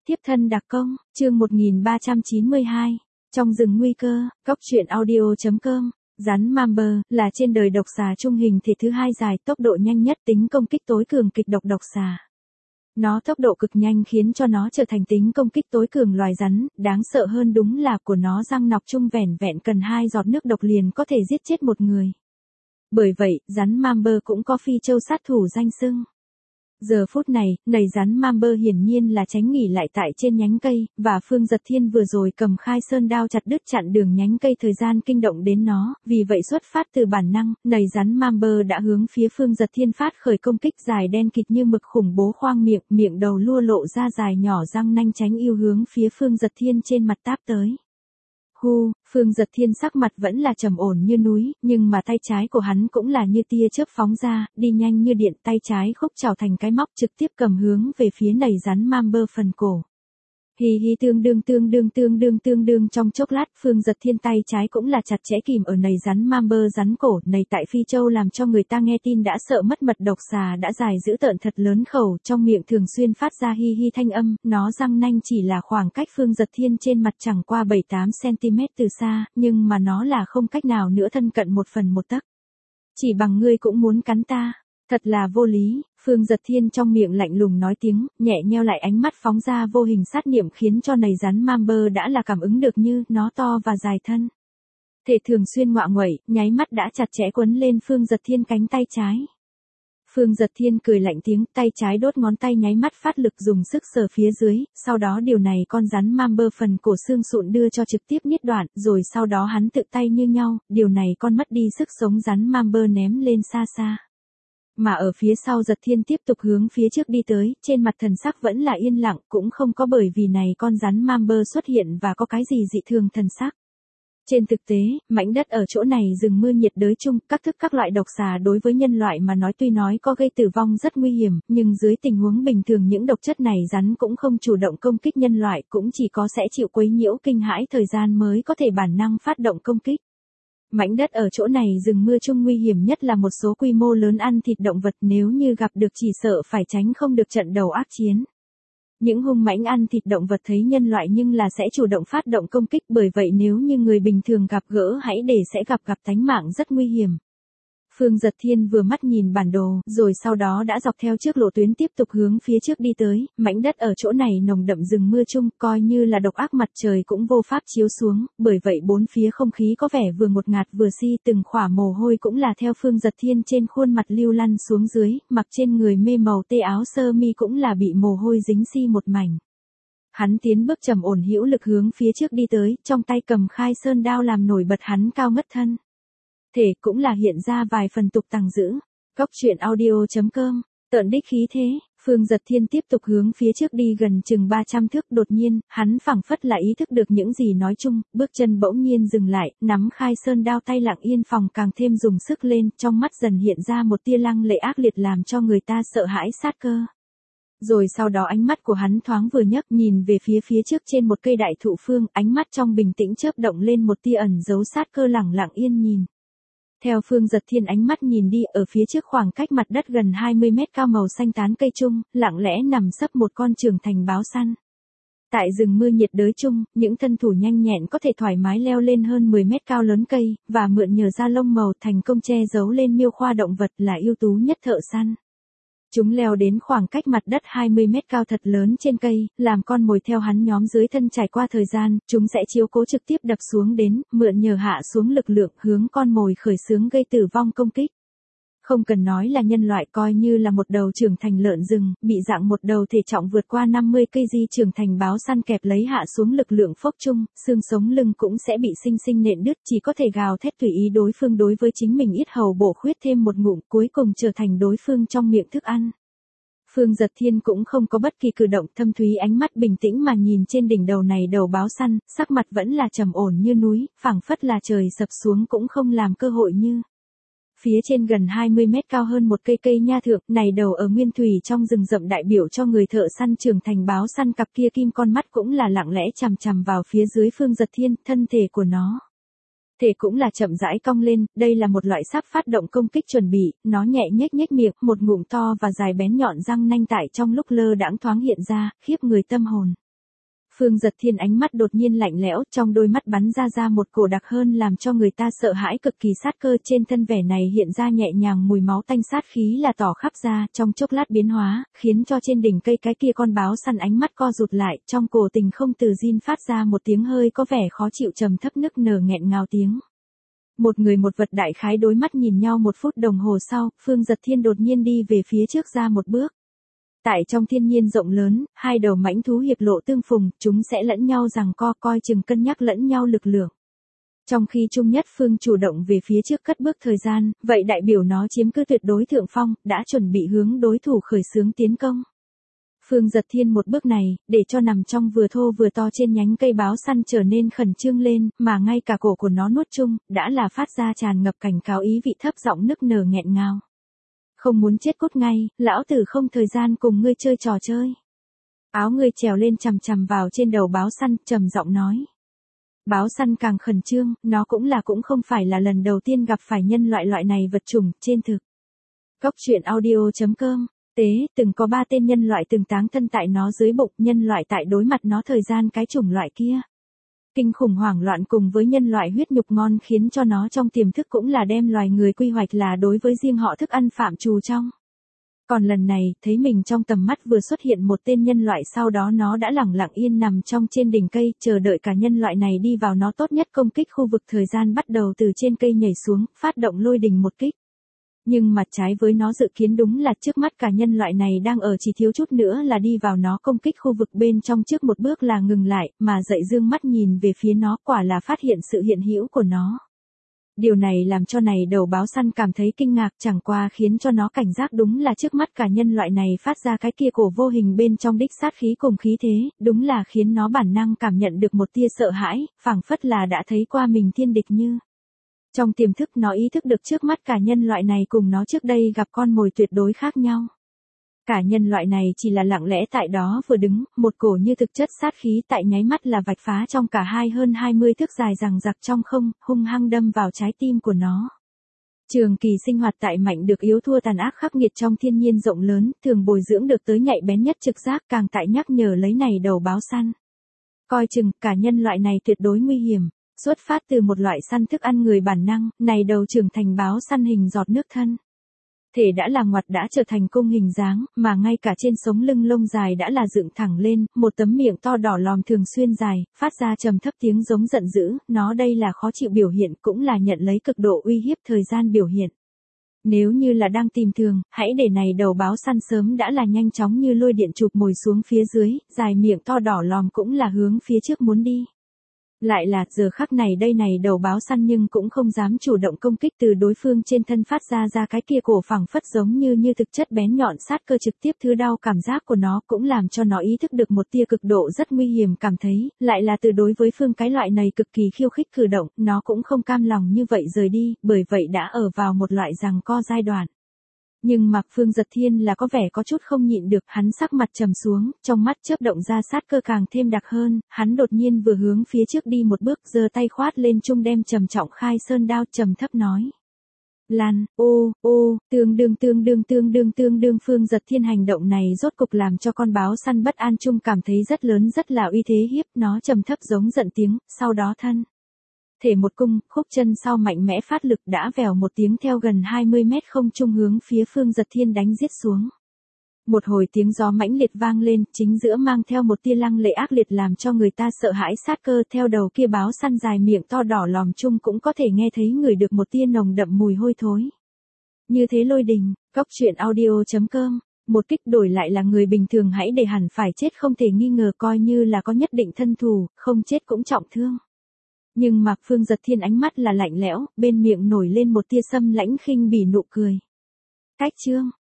Tiếp thân đặc công, chương 1392. Trong rừng nguy cơ, Cóc truyện audio.com. Rắn Mamber là trên đời độc xà trung hình thể thứ hai dài, tốc độ nhanh nhất, tính công kích tối cường, kịch độc độc xà. Nó tốc độ cực nhanh khiến cho nó trở thành tính công kích tối cường loài rắn, đáng sợ hơn đúng là của nó răng nọc chung vẻn vẹn cần 2 giọt nước độc liền có thể giết chết một người. Bởi vậy, rắn Mamber cũng có phi châu sát thủ danh xưng. Giờ phút này, nầy rắn Mamber hiển nhiên là tránh nghỉ lại tại trên nhánh cây, và Phương Giật Thiên vừa rồi cầm khai sơn đao chặt đứt chặn đường nhánh cây thời gian kinh động đến nó, vì vậy xuất phát từ bản năng, nầy rắn Mamber đã hướng phía Phương Giật Thiên phát khởi công kích dài đen kịt như mực khủng bố khoang miệng đầu lua lộ ra dài nhỏ răng nanh tránh yêu hướng phía Phương Giật Thiên trên mặt táp tới. Phương Giật Thiên sắc mặt vẫn là trầm ổn như núi, nhưng mà tay trái của hắn cũng là như tia chớp phóng ra, đi nhanh như điện, tay trái khúc chảo thành cái móc trực tiếp cầm hướng về phía nầy rắn Mamber phần cổ. Tương đương trong chốc lát, Phương Giật Thiên tay trái cũng là chặt chẽ kìm ở nầy rắn Mamber rắn cổ này tại phi châu, làm cho người ta nghe tin đã sợ mất mật. Độc xà đã dài dữ tợn thật lớn khẩu, trong miệng thường xuyên phát ra thanh âm, nó răng nanh chỉ là khoảng cách Phương Giật Thiên trên mặt chẳng qua 7-8 cm từ xa, nhưng mà nó là không cách nào nữa thân cận 1/1 tấc. Chỉ bằng ngươi cũng muốn cắn ta? Thật là vô lý, Phương Giật Thiên trong miệng lạnh lùng nói tiếng, nhẹ nheo lại ánh mắt phóng ra vô hình sát niệm khiến cho nầy rắn Mamber đã là cảm ứng được như nó to và dài thân. Thể thường xuyên ngoạ nguậy, nháy mắt đã chặt chẽ quấn lên Phương Giật Thiên cánh tay trái. Phương Giật Thiên cười lạnh tiếng, tay trái đốt ngón tay nháy mắt phát lực dùng sức sờ phía dưới, sau đó điều này con rắn Mamber phần cổ xương sụn đưa cho trực tiếp niết đoạn, rồi sau đó hắn tự tay như nhau, điều này con mất đi sức sống rắn Mamber ném lên xa xa. Mà ở phía sau Giật Thiên tiếp tục hướng phía trước đi tới, trên mặt thần sắc vẫn là yên lặng, cũng không có bởi vì này con rắn Mamber xuất hiện và có cái gì dị thường thần sắc. Trên thực tế, mảnh đất ở chỗ này rừng mưa nhiệt đới chung, các loại độc xà đối với nhân loại mà nói tuy nói có gây tử vong rất nguy hiểm, nhưng dưới tình huống bình thường những độc chất này rắn cũng không chủ động công kích nhân loại, cũng chỉ có sẽ chịu quấy nhiễu kinh hãi thời gian mới có thể bản năng phát động công kích. Mảnh đất ở chỗ này rừng mưa chung nguy hiểm nhất là một số quy mô lớn ăn thịt động vật, nếu như gặp được chỉ sợ phải tránh không được trận đầu ác chiến. Những hung mãnh ăn thịt động vật thấy nhân loại nhưng là sẽ chủ động phát động công kích, bởi vậy nếu như người bình thường gặp gỡ hãy để sẽ gặp tánh mạng rất nguy hiểm. Phương Giật Thiên vừa mắt nhìn bản đồ, rồi sau đó đã dọc theo trước lộ tuyến tiếp tục hướng phía trước đi tới, mảnh đất ở chỗ này nồng đậm rừng mưa chung, coi như là độc ác mặt trời cũng vô pháp chiếu xuống, bởi vậy bốn phía không khí có vẻ vừa ngột ngạt vừa từng khỏa mồ hôi cũng là theo Phương Giật Thiên trên khuôn mặt lưu lăn xuống dưới, mặc trên người mê màu tê áo sơ mi cũng là bị mồ hôi dính một mảnh. Hắn tiến bước trầm ổn hữu lực hướng phía trước đi tới, trong tay cầm khai sơn đao làm nổi bật hắn cao ngất thân. Thể cũng là hiện ra vài phần tục tằng dữ. Cóc truyện audio.com. Tợn đích khí thế, Phương Giật Thiên tiếp tục hướng phía trước đi gần chừng 300 thước, đột nhiên, hắn phảng phất là ý thức được những gì nói chung, bước chân bỗng nhiên dừng lại, nắm khai sơn đao tay lặng yên phòng càng thêm dùng sức lên, trong mắt dần hiện ra một tia lăng lệ ác liệt làm cho người ta sợ hãi sát cơ. Rồi sau đó ánh mắt của hắn thoáng vừa nhấc nhìn về phía trước trên một cây đại thụ phương, ánh mắt trong bình tĩnh chớp động lên một tia ẩn giấu sát cơ, lẳng lặng yên nhìn. Theo Phương Giật Thiên ánh mắt nhìn đi, ở phía trước khoảng cách mặt đất gần 20 mét cao màu xanh tán cây chung, lặng lẽ nằm sấp một con trưởng thành báo săn. Tại rừng mưa nhiệt đới chung, những thân thủ nhanh nhẹn có thể thoải mái leo lên hơn 10 mét cao lớn cây, và mượn nhờ da lông màu thành công che giấu lên miêu khoa động vật là ưu tú nhất thợ săn. Chúng leo đến khoảng cách mặt đất 20 mét cao thật lớn trên cây, làm con mồi theo hắn nhóm dưới thân trải qua thời gian, chúng sẽ chiếu cố trực tiếp đập xuống đến, mượn nhờ hạ xuống lực lượng hướng con mồi khởi xướng gây tử vong công kích. Không cần nói là nhân loại, coi như là một đầu trưởng thành lợn rừng, bị dạng một đầu thể trọng vượt qua 50 kg trưởng thành báo săn kẹp lấy hạ xuống lực lượng phốc chung, xương sống lưng cũng sẽ bị sinh nện đứt, chỉ có thể gào thét tùy ý đối phương đối với chính mình yết hầu bổ khuyết thêm một ngụm, cuối cùng trở thành đối phương trong miệng thức ăn. Phương Giật Thiên cũng không có bất kỳ cử động, thâm thúy ánh mắt bình tĩnh mà nhìn trên đỉnh đầu này đầu báo săn, sắc mặt vẫn là trầm ổn như núi, phảng phất là trời sập xuống cũng không làm cơ hội như. Phía trên gần 20 mét cao hơn một cây nha thượng, này đầu ở nguyên thủy trong rừng rậm đại biểu cho người thợ săn trưởng thành báo săn, cặp kia kim con mắt cũng là lặng lẽ chằm vào phía dưới Phương Giật Thiên, thân thể của nó. Thể cũng là chậm rãi cong lên, đây là một loại sắp phát động công kích chuẩn bị, nó nhẹ nhếch miệng, một ngụm to và dài bén nhọn răng nanh tại trong lúc lơ đãng thoáng hiện ra, khiếp người tâm hồn. Phương Giật Thiên ánh mắt đột nhiên lạnh lẽo, trong đôi mắt bắn ra một cổ đặc hơn làm cho người ta sợ hãi cực kỳ sát cơ, trên thân vẻ này hiện ra nhẹ nhàng mùi máu tanh, sát khí là tỏ khắp ra, trong chốc lát biến hóa, khiến cho trên đỉnh cây cái kia con báo săn ánh mắt co rụt lại, trong cổ tình không từ gin phát ra một tiếng hơi có vẻ khó chịu trầm thấp nức nở nghẹn ngào tiếng. Một người một vật đại khái đối mắt nhìn nhau 1 phút đồng hồ sau, Phương Giật Thiên đột nhiên đi về phía trước ra một bước. Tại trong thiên nhiên rộng lớn, hai đầu mãnh thú hiệp lộ tương phùng, chúng sẽ lẫn nhau giằng co, coi chừng cân nhắc lẫn nhau lực lượng. Trong khi Trung Nhất Phương chủ động về phía trước cất bước thời gian, vậy đại biểu nó chiếm cứ tuyệt đối thượng phong, đã chuẩn bị hướng đối thủ khởi xướng tiến công. Phương Giật Thiên một bước này, để cho nằm trong vừa thô vừa to trên nhánh cây báo săn trở nên khẩn trương lên, mà ngay cả cổ của nó nuốt chung, đã là phát ra tràn ngập cảnh cáo ý vị, thấp giọng nức nở nghẹn ngào. Không muốn chết cút ngay, lão tử không thời gian cùng ngươi chơi trò chơi. Áo ngươi trèo lên chằm chằm vào trên đầu báo săn, trầm giọng nói. Báo săn càng khẩn trương, nó cũng không phải là lần đầu tiên gặp phải nhân loại này vật chủng, trên thực. Góc truyện audio.com, từng có 3 tên nhân loại từng táng thân tại nó dưới bụng, nhân loại tại đối mặt nó thời gian cái chủng loại kia. Kinh khủng hoảng loạn cùng với nhân loại huyết nhục ngon khiến cho nó trong tiềm thức cũng là đem loài người quy hoạch là đối với riêng họ thức ăn phạm trù trong. Còn lần này, thấy mình trong tầm mắt vừa xuất hiện một tên nhân loại, sau đó nó đã lẳng lặng yên nằm trong trên đỉnh cây, chờ đợi cả nhân loại này đi vào nó tốt nhất công kích khu vực, thời gian bắt đầu từ trên cây nhảy xuống, phát động lôi đình một kích. Nhưng mặt trái với nó dự kiến đúng là trước mắt cả nhân loại này đang ở chỉ thiếu chút nữa là đi vào nó công kích khu vực bên trong, trước một bước là ngừng lại, mà dậy dương mắt nhìn về phía nó, quả là phát hiện sự hiện hữu của nó. Điều này làm cho này đầu báo săn cảm thấy kinh ngạc, chẳng qua khiến cho nó cảnh giác, đúng là trước mắt cả nhân loại này phát ra cái kia cổ vô hình bên trong đích sát khí cùng khí thế, đúng là khiến nó bản năng cảm nhận được một tia sợ hãi, phảng phất là đã thấy qua mình thiên địch như. Trong tiềm thức nó ý thức được trước mắt cả nhân loại này cùng nó trước đây gặp con mồi tuyệt đối khác nhau. Cả nhân loại này chỉ là lặng lẽ tại đó vừa đứng, một cổ như thực chất sát khí tại nháy mắt là vạch phá trong cả hai hơn 20 thước dài rằng giặc trong không, hung hăng đâm vào trái tim của nó. Trường kỳ sinh hoạt tại mạnh được yếu thua tàn ác khắc nghiệt trong thiên nhiên rộng lớn, thường bồi dưỡng được tới nhạy bén nhất trực giác, càng tại nhắc nhở lấy này đầu báo săn. Coi chừng, cả nhân loại này tuyệt đối nguy hiểm. Xuất phát từ một loại săn thức ăn người bản năng, này đầu trưởng thành báo săn hình giọt nước thân. Thể đã là ngoặt, đã trở thành cung hình dáng, mà ngay cả trên sống lưng lông dài đã là dựng thẳng lên, một tấm miệng to đỏ lòm thường xuyên dài, phát ra trầm thấp tiếng giống giận dữ, nó đây là khó chịu biểu hiện, cũng là nhận lấy cực độ uy hiếp thời gian biểu hiện. Nếu như là đang tìm thường, hãy để này đầu báo săn sớm đã là nhanh chóng như lôi điện chụp mồi xuống phía dưới, dài miệng to đỏ lòm cũng là hướng phía trước muốn đi. Lại là giờ khắc này đây này đầu báo săn nhưng cũng không dám chủ động công kích, từ đối phương trên thân phát ra cái kia cổ phẳng phất giống như thực chất bén nhọn sát cơ trực tiếp thứ đau, cảm giác của nó cũng làm cho nó ý thức được một tia cực độ rất nguy hiểm, cảm thấy, lại là từ đối với phương cái loại này cực kỳ khiêu khích cử động, nó cũng không cam lòng như vậy rời đi, bởi vậy đã ở vào một loại giằng co giai đoạn. Nhưng mà Phương Giật Thiên là có vẻ có chút không nhịn được, hắn sắc mặt trầm xuống, trong mắt chớp động ra sát cơ càng thêm đặc hơn, hắn đột nhiên vừa hướng phía trước đi một bước, giơ tay khoát lên trung đem trầm trọng khai sơn đao, trầm thấp nói. Lan, tương đương Phương Giật Thiên hành động này rốt cục làm cho con báo săn bất an trung cảm thấy rất lớn, rất là uy thế hiếp, nó trầm thấp giống giận tiếng, sau đó thân. Thể một cung, khúc chân sau mạnh mẽ phát lực đã vèo một tiếng theo gần 20 mét không trung hướng phía Phương Giật Thiên đánh giết xuống. Một hồi tiếng gió mãnh liệt vang lên, chính giữa mang theo một tia lăng lệ ác liệt làm cho người ta sợ hãi sát cơ, theo đầu kia báo săn dài miệng to đỏ lòm chung cũng có thể nghe thấy ngửi được một tia nồng đậm mùi hôi thối. Như thế lôi đình, góc truyện audio.com, một kích đổi lại là người bình thường hãy để hẳn phải chết không thể nghi ngờ, coi như là có nhất định thân thù, không chết cũng trọng thương. Nhưng mà Phương Giật Thiên ánh mắt là lạnh lẽo, bên miệng nổi lên một tia sâm lãnh khinh bỉ nụ cười. Cách chương